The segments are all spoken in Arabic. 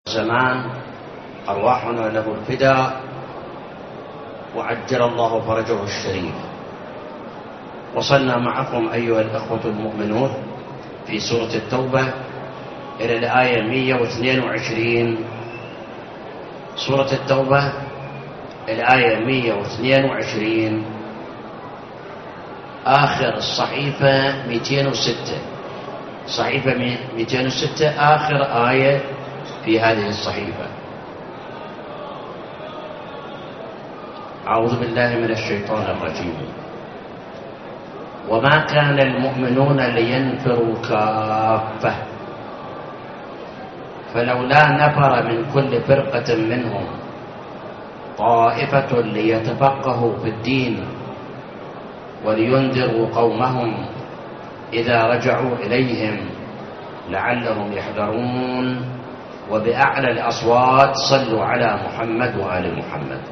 زمان أرواحنا له الفداء وعجل الله فرجه الشريف. وصلنا معكم أيها الأخوة المؤمنون في سورة التوبة إلى الآية 122. سورة التوبة الآية 122 آخر الصحيفة 206. صحيفة 206 آخر آية في هذه الصحيفة. أعوذ بالله من الشيطان الرجيم. وما كان المؤمنون لينفروا كافة فلولا نفر من كل فرقة منهم طائفة ليتفقهوا في الدين ولينذروا قومهم إذا رجعوا إليهم لعلهم يحذرون. وبأعلى الأصوات صلوا على محمد وآل محمد.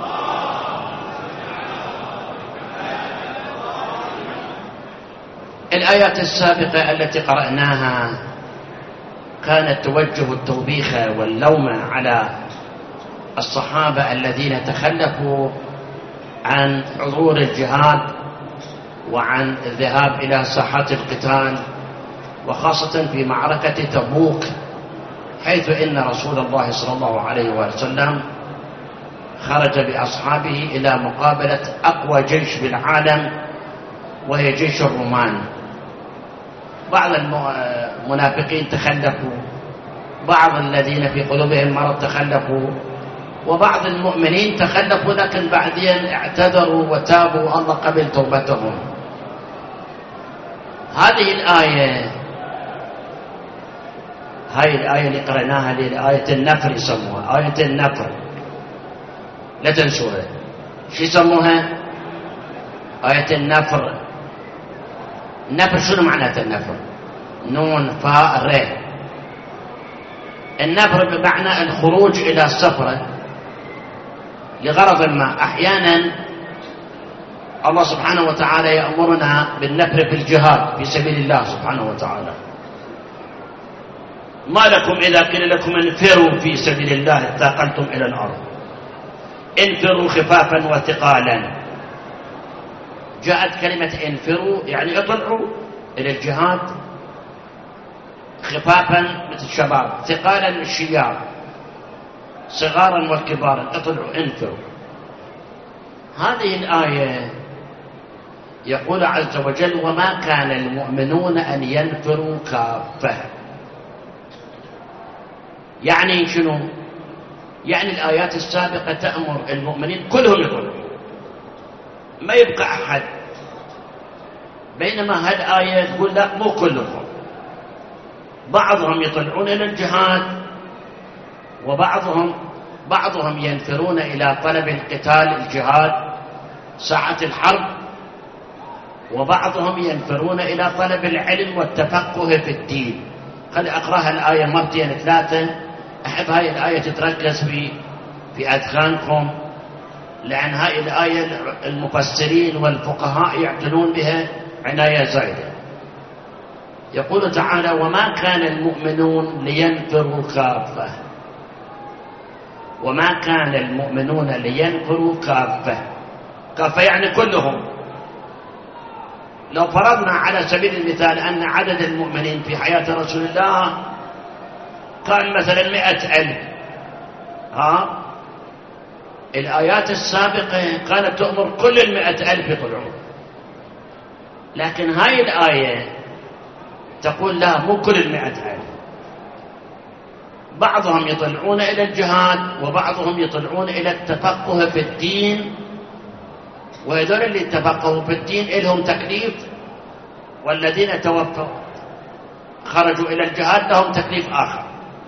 الآيات السابقة التي قرأناها كانت توجه التوبيخ واللوم على الصحابة الذين تخلفوا عن حضور الجهاد وعن الذهاب إلى ساحات القتال، وخاصة في معركة تبوك، حيث إن رسول الله صلى الله عليه وسلم خرج بأصحابه إلى مقابلة أقوى جيش بالعالم وهي جيش الرومان. بعض المنافقين تخلفوا، بعض الذين في قلوبهم مرض تخلفوا، وبعض المؤمنين تخلفوا لكن بعدين اعتذروا وتابوا والله قبل توبتهم. هذه الآية هاي الآية اللي قرأناها لآية النفر يسموها آية النفر، لا تنسوها. شو يسموها؟ آية النفر. النفر شنو معناته النفر؟ نون فاء ر. النفر بمعنى الخروج إلى السفرة لغرض ما. أحيانا الله سبحانه وتعالى يأمرنا بالنفر في الجهاد في سبيل الله سبحانه وتعالى. ما لكم إذا قيل لكم انفروا في سبيل الله اثاقلتم إلى الأرض انفروا خفافا وثقالا. جاءت كلمة انفروا يعني اطلعوا إلى الجهاد خفافا مثل الشباب، ثقالا الشياب، صغارا وكبارا، اطلعوا انفروا. هذه الآية يقول عز وجل وما كان المؤمنون أن ينفروا كافة. يعني شنو؟ يعني الآيات السابقة تأمر المؤمنين كلهم يطلعوا، ما يبقى أحد، بينما هالآية تقول لا مو كلهم، بعضهم يطلعون إلى الجهاد وبعضهم ينفرون إلى طلب القتال الجهاد ساعة الحرب، وبعضهم ينفرون إلى طلب العلم والتفقه في الدين. خلي أقرأها الآية مرتين ثلاثة، أحب هاي الآية تتركز في أذهانكم، لأن هاي الآية المفسرين والفقهاء يعتنون بها عناية زائدة. يقول تعالى وما كان المؤمنون لينفروا كافة. وما كان المؤمنون لينفروا كافة. كافة يعني كلهم. لو فرضنا على سبيل المثال أن عدد المؤمنين في حياة رسول الله كان مثلا 100,000، الآيات السابقة كانت تأمر كل 100,000 يطلعون، لكن هاي الآية تقول لا مو كل 100,000، بعضهم يطلعون إلى الجهاد وبعضهم يطلعون إلى التفقه في الدين. وهذول اللي تفقهوا في الدين لهم تكليف، والذين توفوا خرجوا إلى الجهاد لهم تكليف آخر.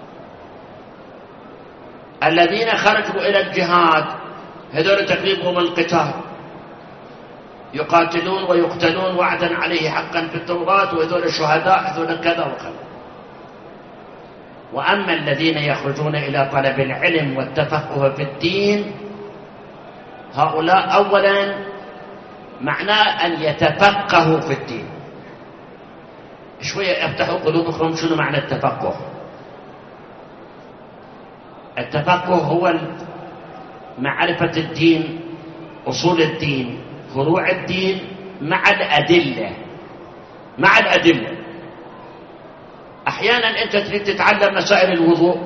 الذين خرجوا إلى الجهاد هذول تكليفهم القتال، يقاتلون ويقتلون وعدا عليه حقا في التوراة، وهذول الشهداء هذول كذا وكذا. وأما الذين يخرجون إلى طلب العلم والتفقه في الدين هؤلاء أولا معناه أن يتفقهوا في الدين. شوية افتحوا قلوبكم، شنو معنى التفقه؟ التفقه هو معرفة الدين، أصول الدين، فروع الدين مع الأدلة. أحيانا أنت تريد تتعلم مسائل الوضوء،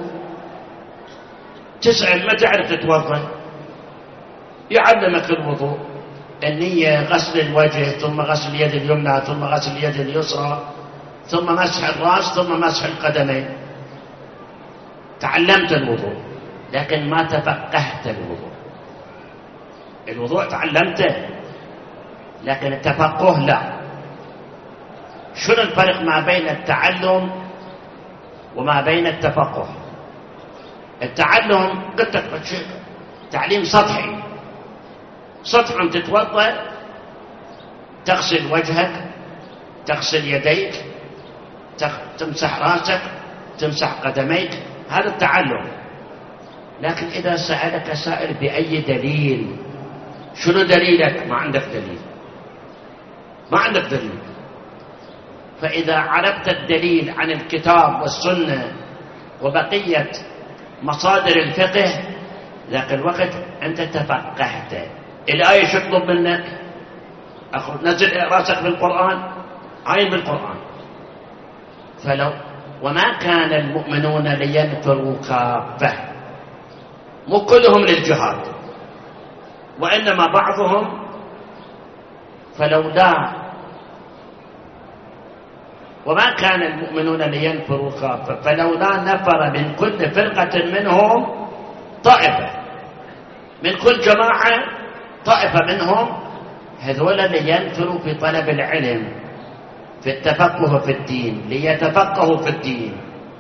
تسأل ما تعرف تتوضأ، يعلمك الوضوء، النية، غسل الوجه، ثم غسل اليد اليمنى، ثم غسل اليد اليسرى، ثم مسح الرأس، ثم مسح القدمين. تعلمت الوضوء لكن ما تفقهت الوضوء. الوضوء تعلمته لكن التفقه لا. شنو الفرق ما بين التعلم وما بين التفقه؟ التعلم قلت لك تعليم سطحي، تتوضأ، تغسل وجهك، تغسل يديك، تمسح راسك، تمسح قدميك، هذا التعلم. لكن إذا سألك سائل بأي دليل، شنو دليلك؟ ما عندك دليل. فإذا عرفت الدليل عن الكتاب والسنة وبقية مصادر الفقه، ذاك الوقت أنت تفقهت. الآية شو تطلب منك؟ نزل راسك بالقرآن، عين بالقرآن. وما كان المؤمنون لينفروا كافة، مو كلهم للجهاد، وإنما بعضهم. وما كان المؤمنون لينفروا كافة فلولا نفر من كل فرقة منهم طائفة، من كل جماعة طائفة منهم، هذول لينفروا في طلب العلم، في التفقه في الدين، ليتفقهوا في الدين.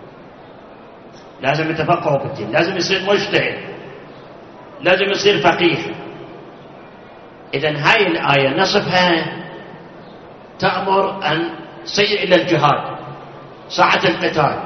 لازم يتفقهوا في الدين، لازم يصير مجتهد، لازم يصير فقيه. إذن هاي الآية نصفها تأمر أن سير إلى الجهاد، ساعة القتال،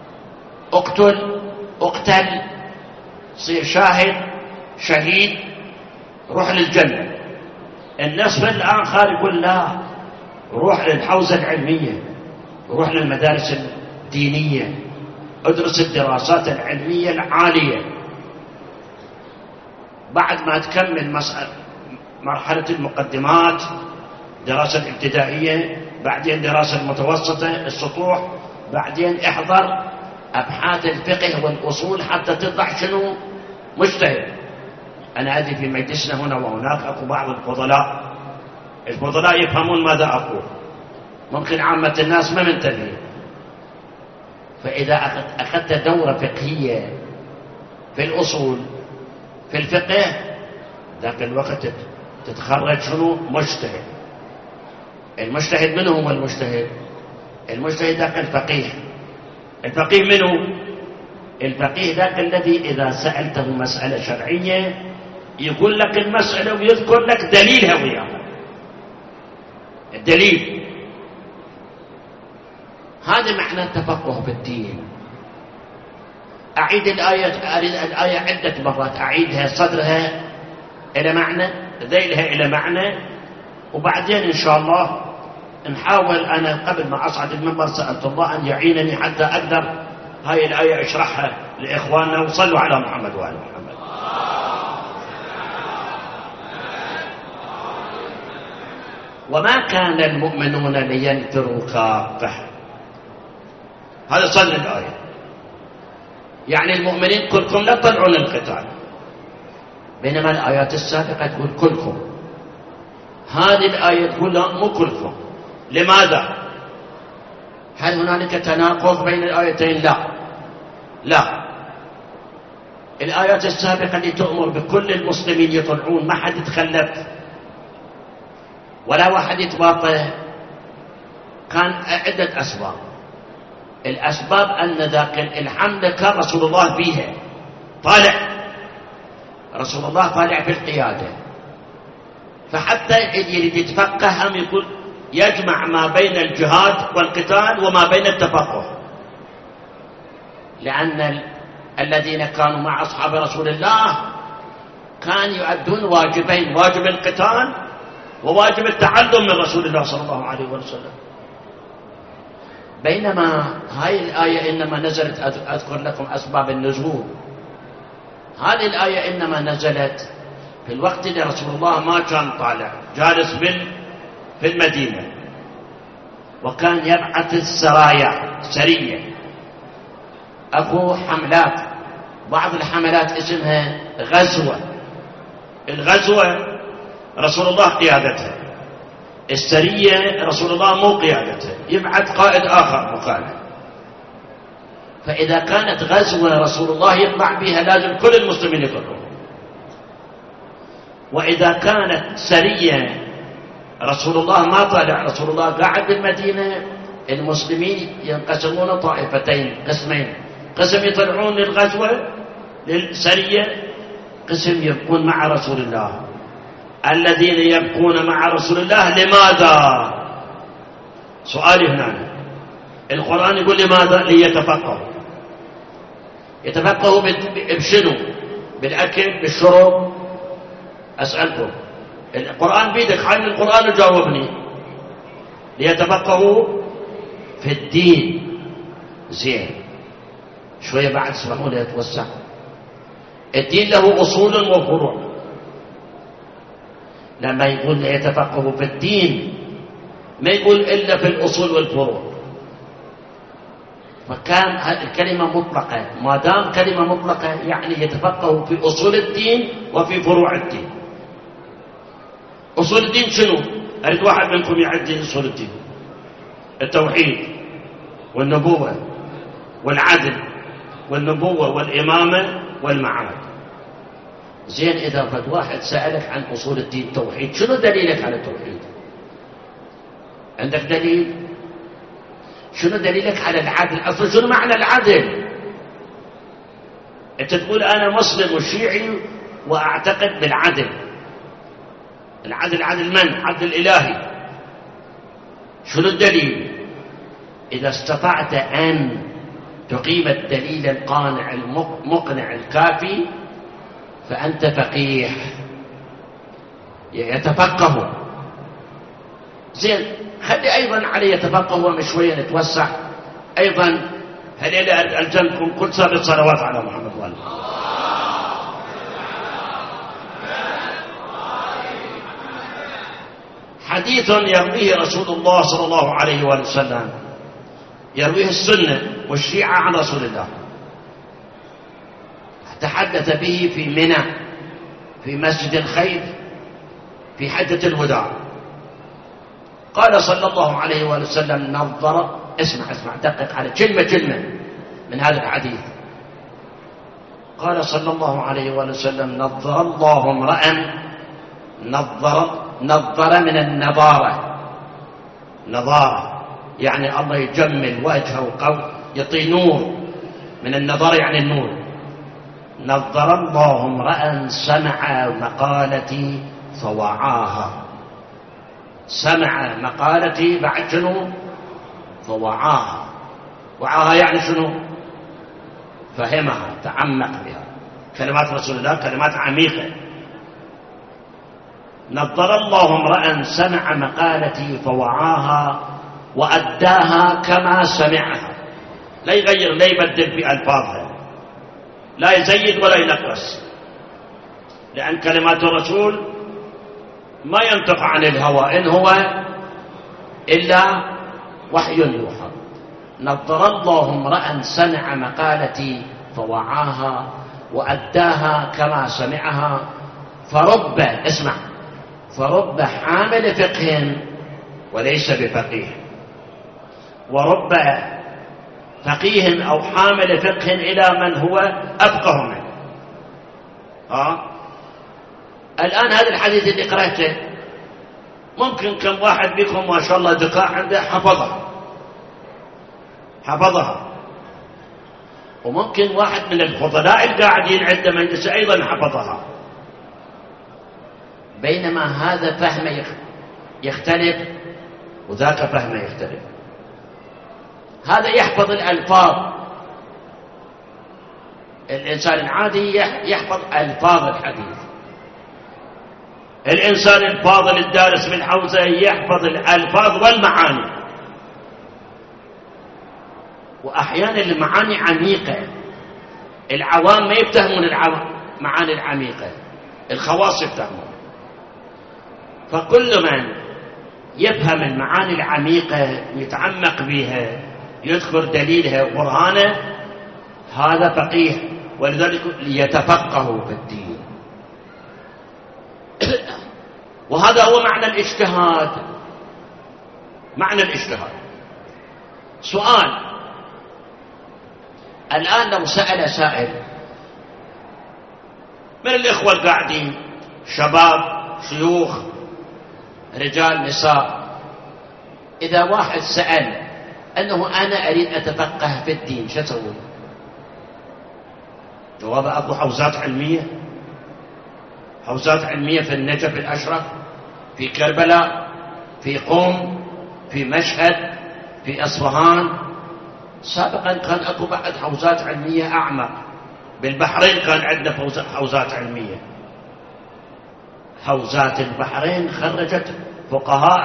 اقتل، صير شهيد، روح للجنة. النصف الآخر يقول لا، روح للحوزة العلمية، روح للمدارس الدينية، ادرس الدراسات العلمية العالية. بعد ما تكمل مرحلة المقدمات، دراسة الابتدائية، بعدين دراسة المتوسطة، السطوح، بعدين احضر أبحاث الفقه والأصول حتى تطلع شنو؟ مجتهد. أنا أدري في مجلسنا هنا وهناك أكو بعض الفضلاء يفهمون ماذا أقول، ممكن عامة الناس ما منتبهين. فإذا أخذت دورة فقهية في الأصول، في الفقه، ذاك الوقت تتخرج شنو؟ مجتهد. المجتهد من هو المجتهد؟ المجتهد ذاك الفقيه. الفقيه من هو؟ الفقيه ذاك الذي إذا سألته مسألة شرعية يقول لك المسألة ويذكر لك دليلها وياها، الدليل. هذا معنى التفقه في الدين. أعيد الآية عدة مرات، أعيدها، صدرها إلى معنى، ذيلها إلى معنى، وبعدين إن شاء الله نحاول. أنا قبل ما أصعد المنبر سألت الله أن يعينني حتى أقدر هاي الآية أشرحها لإخواننا. وصلوا على محمد وآل محمد. وما كان المؤمنون لينفروا كافة، هذا صدر الآية. يعني المؤمنين كلكم لا تطلعون القتال، بينما الآيات السابقة تقول كلكم. هذه الآية تقول لا، مو كلكم. لماذا؟ هل هنالك تناقض بين الآيتين؟ لا. الآيات السابقة اللي تؤمر بكل المسلمين يطلعون، ما حد يتخلف ولا واحد يتباطئ، كان عدة أسباب. الأسباب أن ذاك الحملة كان رسول الله فيها طالع، رسول الله طالع في القيادة، فحتى يريد يتفقه هم يقول يجمع ما بين الجهاد والقتال وما بين التفقه. لأن الذين كانوا مع أصحاب رسول الله كانوا يؤدون واجبين، واجب القتال وواجب التعلم من رسول الله صلى الله عليه وسلم. بينما هاي الآية إنما نزلت، أذكر لكم أسباب النزول، هذه الآية إنما نزلت في الوقت اللي رسول الله ما كان طالع، جالس في المدينة، وكان يبعث السرايا، سرية، أكو حملات، بعض الحملات اسمها غزوة. الغزوة رسول الله قيادتها، السرية رسول الله مو قيادتها، يبعث قائد آخر مكانه. فإذا كانت غزوة رسول الله يطلع بها لازم كل المسلمين يطلعون، وإذا كانت سرية رسول الله ما طلع، رسول الله قاعد بالمدينة، المسلمين ينقسمون طائفتين، قسمين، قسم يطلعون للغزوة للسرية، قسم يبقون مع رسول الله. الذين يبقون مع رسول الله لماذا؟ سؤالي هنا، القرآن يقول لماذا؟ ليتفقهوا. يتفقهوا بشنو؟ بالأكل، بالشرب؟ أسألكم، القرآن بيدك، حل القرآن وجاوبني. ليتفقهوا في الدين. زين، شوية بعد اسمحوا لي أتوسع. الدين له أصول وفروع. لما يقول ليتفقهوا في الدين ما يقول إلا في الأصول والفروع. فكان الكلمة مطلقة، ما دام كلمة مطلقة يعني يتفقهوا في أصول الدين وفي فروع الدين. أصول الدين شنو؟ أريد واحد منكم يعدي أصول الدين. التوحيد والنبوة والعدل والنبوة والإمامة والمعاد. زين، إذا فد واحد سألك عن أصول الدين، التوحيد، شنو دليلك على التوحيد؟ عندك دليل؟ شنو دليلك على العدل؟ أصلا شنو معنى العدل؟ أنت تقول أنا مسلم وشيعي وأعتقد بالعدل. العدل عدل من؟ عدل الإلهي. شنو الدليل؟ إذا استطعت أن تقيم الدليل القانع المقنع الكافي فأنت فقيه. يتفقه. زين، خلي أيضا علي يتفقه، ومن شوية نتوسع أيضا. هل ألزمكم كل صلوات على محمد وآله. حديث يرويه رسول الله صلى الله عليه وآله وسلم، يرويه السنة والشيعة عن رسول الله، تحدث به في منى في مسجد الخير في حجة الوداع. قال صلى الله عليه وآله وسلم نظر، اسمع دقق على كلمة من هذا الحديث. قال صلى الله عليه وآله وسلم نظر الله امرأ نظر من النظارة. نظارة يعني الله يجمل وجهه وقوي، يعطي نور. من النظارة يعني النور. نظر الله امرأ سمع مقالتي فوعاها. سمع مقالتي بعد شنو؟ فوعاها. وعاها يعني شنو؟ فهمها، تعمق بها. كلمات رسول الله كلمات عميقة. نظر الله امرأ سمع مقالتي فوعاها وأداها كما سمعها. لا يغير، لا يبدل في ألفاظها، لا يزيد ولا ينقص، لأن كلمات الرسول ما ينطق عن الهوى، إن هو إلا وحي يوحى. نظر الله امرأ سمع مقالتي فوعاها وأداها كما سمعها. فرب، اسمع، فرب حامل فقه وليس بفقيه، ورب فقيه أو حامل فقه إلى من هو أفقه منه. الآن هذا الحديث اللي قرأته ممكن كم واحد بكم ما شاء الله ذكاء عنده حفظها، وممكن واحد من الفضلاء القاعدين عنده مجلس أيضا حفظها، بينما هذا فهم يختلف وذاك فهم يختلف. هذا يحفظ الألفاظ، الإنسان العادي يحفظ ألفاظ الحديث. الإنسان الفاضل الدارس بالحوزة يحفظ الألفاظ والمعاني، وأحيانا المعاني عميقة، العوام ما يفتهمون معاني العميقة، الخواص يفهمون. فكل من يفهم المعاني العميقة يتعمق بها يذكر دليلها وبرهانه هذا فقيه، ولذلك ليتفقهوا في الدين. وهذا هو معنى الاجتهاد. معنى الاجتهاد. سؤال: الآن لو سأل سائل من الإخوة القاعدين، شباب، شيوخ، رجال، نساء، إذا واحد سأل أنه أنا أريد أتفقه في الدين، شو أسوي؟ جواب: أكو حوزات علمية، حوزات علمية في النجف الأشرف، في كربلاء، في قم، في مشهد، في أصفهان. سابقا كان أكو بعد حوزات علمية أعمق، بالبحرين كان عندنا حوزات علمية. حوزات البحرين خرجت فقهاء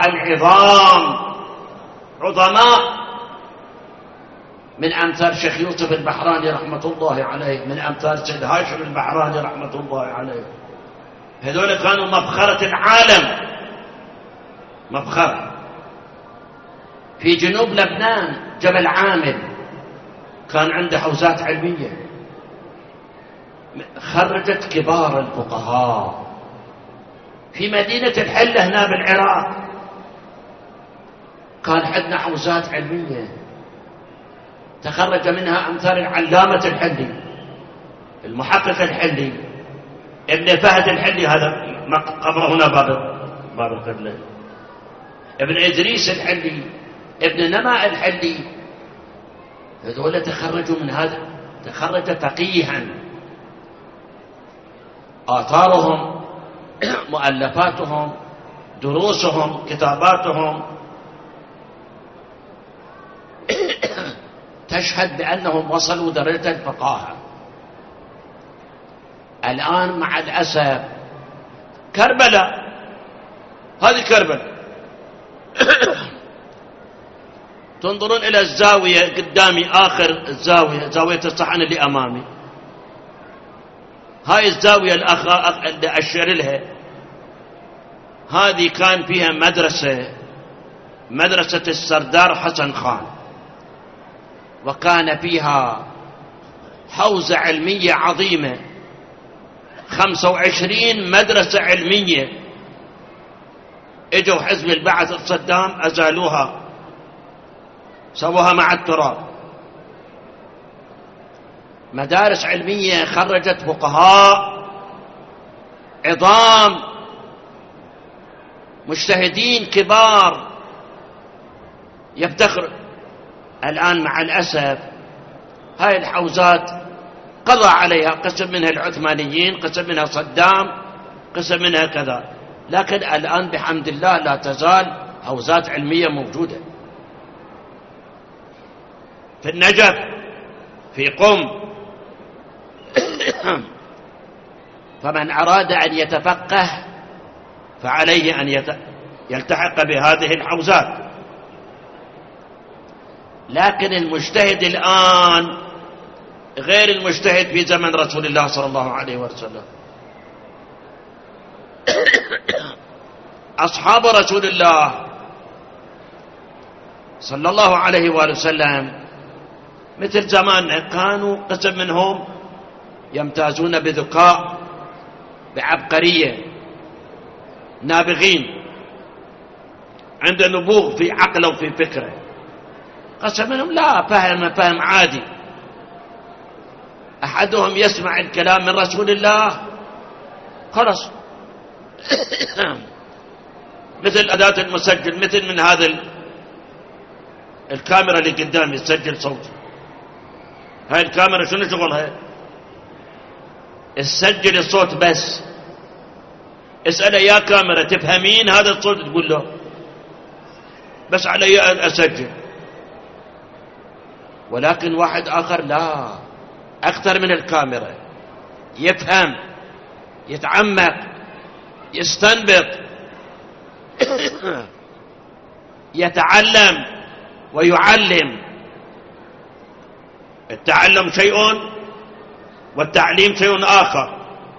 عظماء من أمثال شيخ يوسف البحراني رحمة الله عليه، من أمثال سيد هاشم البحراني رحمة الله عليه. هذول كانوا مفخرة العالم، مفخرة. في جنوب لبنان جبل عامل كان عنده حوزات علمية خرجت كبار الفقهاء. في مدينة الحلة هنا بالعراق كان عندنا حوزات علمية تخرج منها أمثال العلامة الحلي، المحقق الحلي، ابن فهد الحلي، هذا قبره هنا باب القبلة، ابن إدريس الحلي، ابن نماء الحلي. هذول تخرجوا من هذا، تخرج فقيها. آثارهم، مؤلفاتهم، دروسهم، كتاباتهم تشهد بأنهم وصلوا درجة الفقاهة. الآن مع الأسف كربلاء، هذه كربلاء تنظرون إلى الزاوية قدامي، آخر الزاوية، زاوية الصحن اللي أمامي، هاي الزاوية اللي أشير لها، هذه كان فيها مدرسة السردار حسن خان، وكان فيها حوزة علمية عظيمة، 25 مدرسة علمية. اجوا حزب البعث صدام أزالوها، سووها مع التراب. مدارس علمية خرجت فقهاء عظام، مجتهدين كبار يفتخر. الآن مع الأسف هاي الحوزات قضى عليها، قسم منها العثمانيين، قسم منها صدام، قسم منها كذا. لكن الآن بحمد الله لا تزال حوزات علمية موجودة في النجف، في قم. فمن أراد أن يتفقه فعليه أن يلتحق بهذه الحوزات. لكن المجتهد الآن غير المجتهد في زمن رسول الله صلى الله عليه وسلم. أصحاب رسول الله صلى الله عليه وسلم مثل زماننا كانوا قسم منهم يمتازون بذكاء، بعبقرية، نابغين، عند نبوغ في عقله وفي فكره. قسم منهم لا، فهم عادي. أحدهم يسمع الكلام من رسول الله خلص مثل أداة المسجل، مثل من هذا الكاميرا اللي قدامي تسجل صوت. هاي الكاميرا شنو شغلها؟ تسجل الصوت بس. اسأله يا كاميرا تفهمين هذا الصوت؟ تقول له بس علي أن أسجل. ولكن واحد آخر لا، أكثر من الكاميرا، يفهم، يتعمق، يستنبط، يتعلم ويعلم. التعلم شيء والتعليم شيء آخر.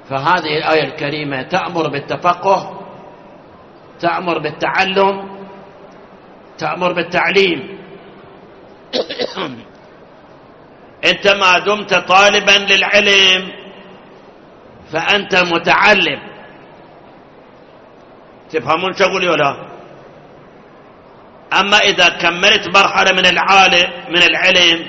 فهذه الآية الكريمة تأمر بالتفقه، تأمر بالتعلم، تأمر بالتعليم. أنت ما دمت طالبا للعلم فأنت متعلم. تفهمون شو أقول ولا؟ أما إذا كملت مرحلة من العلم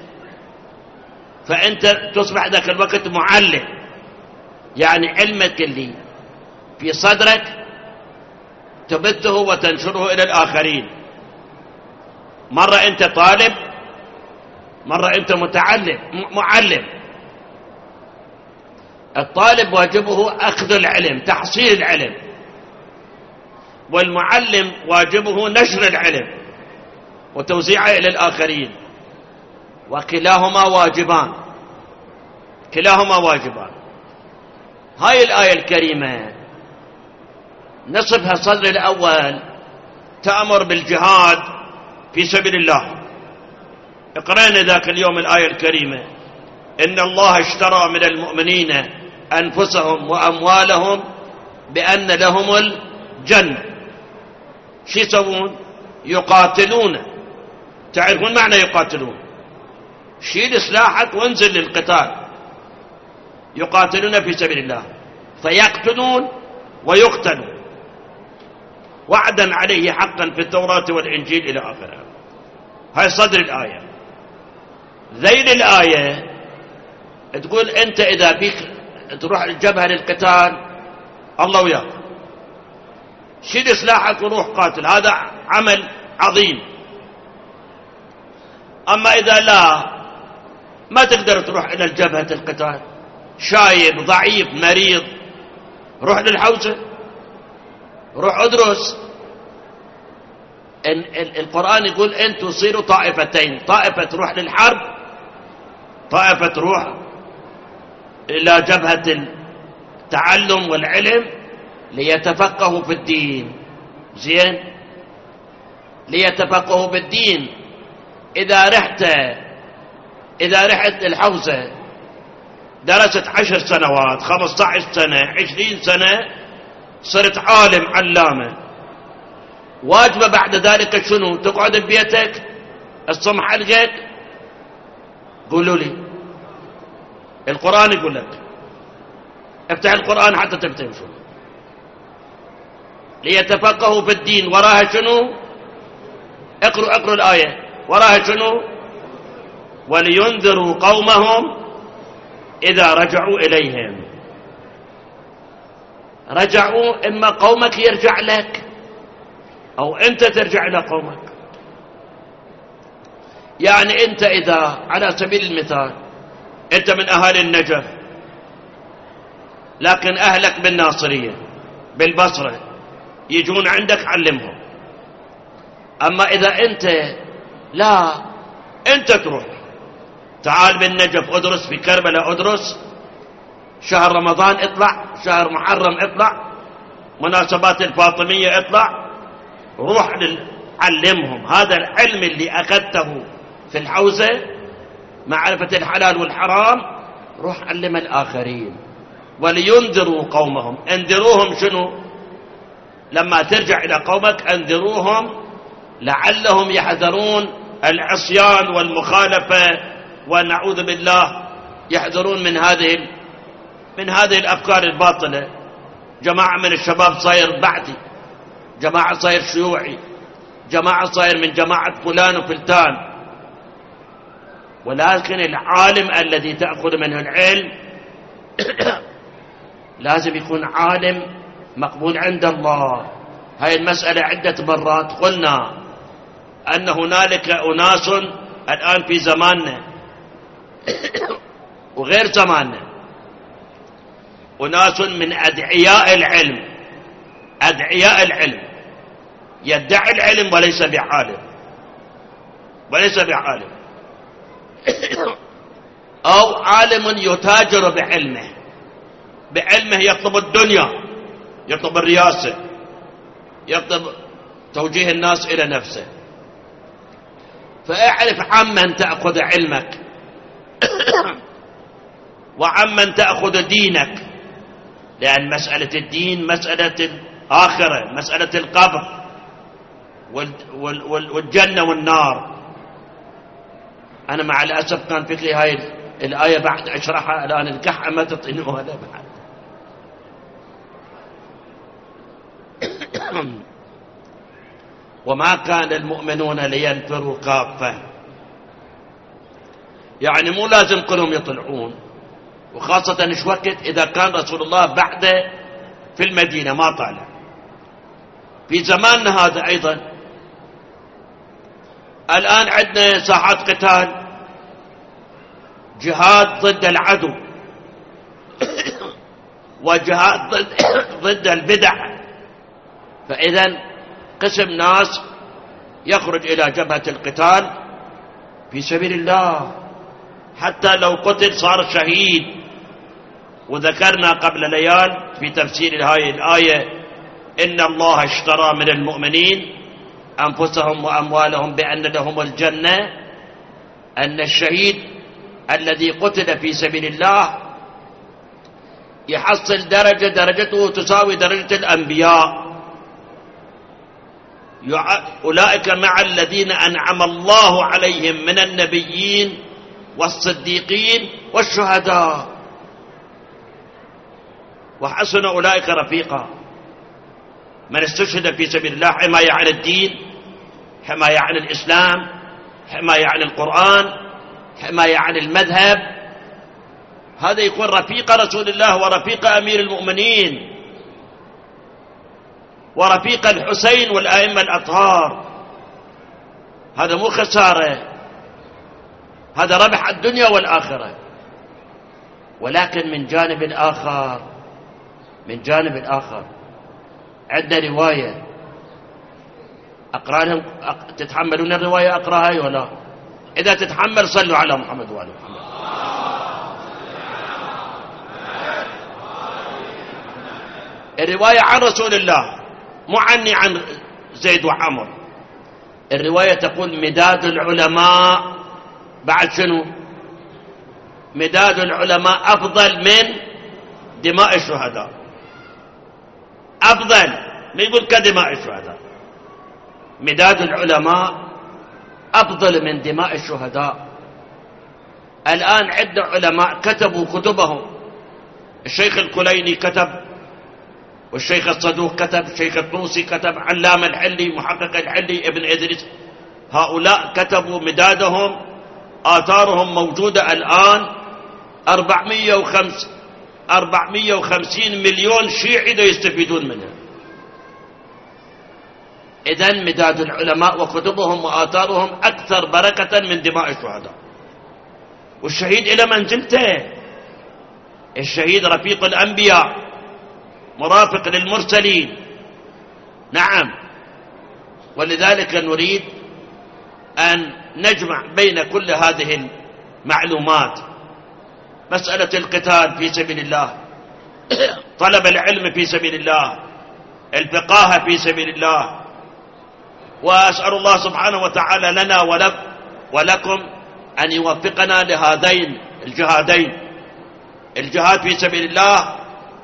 فأنت تصبح ذاك الوقت معلم، يعني علمك اللي في صدرك تبثه وتنشره إلى الآخرين. مرة أنت طالب، مرة أنت معلم. الطالب واجبه أخذ العلم، تحصيل العلم، والمعلم واجبه نشر العلم وتوزيعه إلى الآخرين، وكلاهما واجبان، كلاهما واجبان. هاي الآية الكريمة نصفها الصدر الأول تأمر بالجهاد في سبيل الله. اقرأنا ذاك اليوم الآية الكريمة: إن الله اشترى من المؤمنين أنفسهم وأموالهم بأن لهم الجنة. شو يسوون؟ يقاتلون. تعرفون معنى يقاتلون؟ شيل سلاحك وانزل للقتال. يقاتلون في سبيل الله فيقتلون ويقتلون، وعدا عليه حقا في التوراة والإنجيل إلى آخره. هاي صدر الآية. ذيل الآية تقول أنت إذا بيك تروح الجبهة للقتال الله وياك، شيل سلاحك وروح قاتل، هذا عمل عظيم. أما إذا لا، ما تقدر تروح إلى الجبهة القتال، شايب ضعيف مريض، روح للحوزة، روح ادرس. القرآن يقول أن تصيروا طائفتين، طائفة تروح للحرب، طائفة تروح إلى جبهة التعلم والعلم ليتفقهوا في الدين. زين، ليتفقهوا بالدين. إذا رحت للحوزة درست 10 سنوات 15 سنة 20 سنة، صرت عالم علامة، واجبة بعد ذلك شنو؟ تقعد ببيتك تصم حلقك؟ قولوا لي. القرآن يقول لك افتح القرآن حتى تفهم شنو. ليتفقهوا في الدين، وراها شنو؟ اقروا الآية، وراها شنو؟ ولينذروا قومهم إذا رجعوا إليهم. رجعوا، إما قومك يرجع لك أو أنت ترجع إلى قومك. يعني أنت إذا على سبيل المثال أنت من أهالي النجف، لكن أهلك بالناصرية بالبصرة، يجون عندك علمهم. أما إذا أنت لا، أنت تروح تعال بالنجف ادرس، في كربلاء ادرس، شهر رمضان اطلع، شهر محرم اطلع، مناسبات الفاطمية اطلع، روح علمهم. هذا العلم اللي أخذته في الحوزة، معرفة الحلال والحرام، روح علم الآخرين. ولينذروا قومهم، انذروهم شنو؟ لما ترجع إلى قومك انذروهم لعلهم يحذرون العصيان والمخالفة، ونعوذ بالله يحذرون من هذه الأفكار الباطلة. جماعة من الشباب صاير بعدي، جماعة صاير شيوعي، جماعة صاير من جماعة فلان وفلتان. ولكن العالم الذي تأخذ منه العلم لازم يكون عالم مقبول عند الله. هاي المسألة عدة مرات قلنا أن هنالك أناس الآن في زماننا وغير زماننا، أناس من أدعياء العلم، أدعياء العلم، يدعي العلم وليس بعالم، وليس بعالم، أو عالم يتاجر بعلمه، بعلمه يطلب الدنيا، يطلب الرياسة، يطلب توجيه الناس إلى نفسه. فاعرف عمن تأخذ علمك وعمن تأخذ دينك. لأن مسألة الدين مسألة الآخرة، مسألة القبر والجنة والنار. أنا مع الأسف كان فكري هاي الآية بعد أشرحها الآن القحة ما تطينوها لا بعد. وما كان المؤمنون لينفروا كافة، يعني مو لازم كلهم يطلعون، وخاصة إيش وقت إذا كان رسول الله بعده في المدينة ما طالع. في زماننا هذا أيضا الآن عندنا ساحات قتال، جهاد ضد العدو وجهاد ضد البدع. فإذا قسم ناس يخرج إلى جبهة القتال في سبيل الله حتى لو قتل صار شهيد. وذكرنا قبل ليال في تفسير هذه الآية إن الله اشترى من المؤمنين أنفسهم وأموالهم بأن لهم الجنة، أن الشهيد الذي قتل في سبيل الله يحصل درجته تساوي درجة الأنبياء. أولئك مع الذين أنعم الله عليهم من النبيين والصديقين والشهداء وحسن أولئك رفيقا. من استشهد في سبيل الله حماية عن الدين، حماية عن الإسلام، حماية عن القرآن، حماية عن المذهب، هذا يكون رفيق رسول الله ورفيق أمير المؤمنين ورفيق الحسين والآئمة الأطهار. هذا مو خسارة، هذا ربح الدنيا والآخرة. ولكن من جانب آخر عندنا رواية أقرأ لهم، تتحملون الرواية أقرأها ولا؟ إذا تتحمل صلوا على محمد وآل محمد. الرواية عن رسول الله مو عني عن زيد وعمر. الرواية تقول مداد العلماء بعد شنو؟ مداد العلماء أفضل من دماء الشهداء. أفضل، ما يقول كدماء الشهداء. مداد العلماء أفضل من دماء الشهداء. الآن عدة علماء كتبوا كتبهم، الشيخ الكليني كتب، والشيخ الصدوق كتب، الشيخ الطوسي كتب، علام الحلي، محقق الحلي، ابن إدريس، هؤلاء كتبوا مدادهم، آثارهم موجودة الآن. 450 مليون شيعي يستفيدون منها. إذن مداد العلماء وكتبهم وآثارهم أكثر بركة من دماء الشهداء. والشهيد إلى منزلته، الشهيد رفيق الأنبياء، مرافق للمرسلين. نعم. ولذلك نريد أن نجمع بين كل هذه المعلومات، مسألة القتال في سبيل الله، طلب العلم في سبيل الله، الفقاهة في سبيل الله. وأسأل الله سبحانه وتعالى لنا ولكم أن يوفقنا لهذين الجهادين، الجهاد في سبيل الله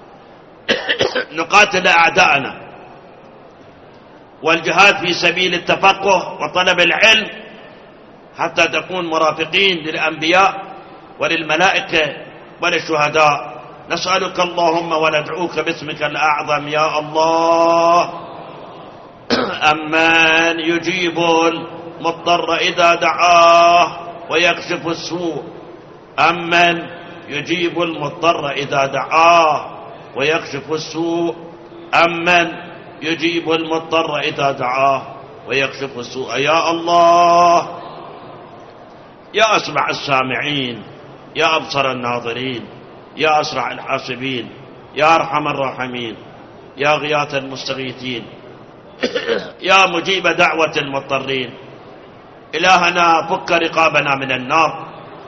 نقاتل أعداءنا، والجهاد في سبيل التفقه وطلب العلم حتى تكون مرافقين للأنبياء وللملائكة وللشهداء. نسألك اللهم وندعوك باسمك الأعظم يا الله أمن يجيب المضطر إذا دعاه ويكشف السوء، أمن يجيب المضطر إذا دعاه ويكشف السوء، أمن يجيب المضطر إذا دعاه ويكشف السوء. يا الله يا أسمع السامعين، يا أبصر الناظرين، يا أسرع الحاسبين، يا أرحم الراحمين، يا غياث المستغيثين، يا مجيب دعوة المضطرين. إلهنا فك رقابنا من النار،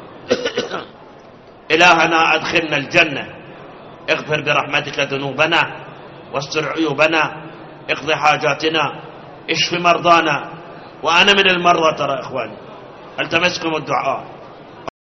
إلهنا أدخلنا الجنة، اغفر برحمتك ذنوبنا واستر عيوبنا، اقض حاجاتنا، اشف مرضانا. وأنا من المرضى ترى إخواني، التمسكم الدعاء.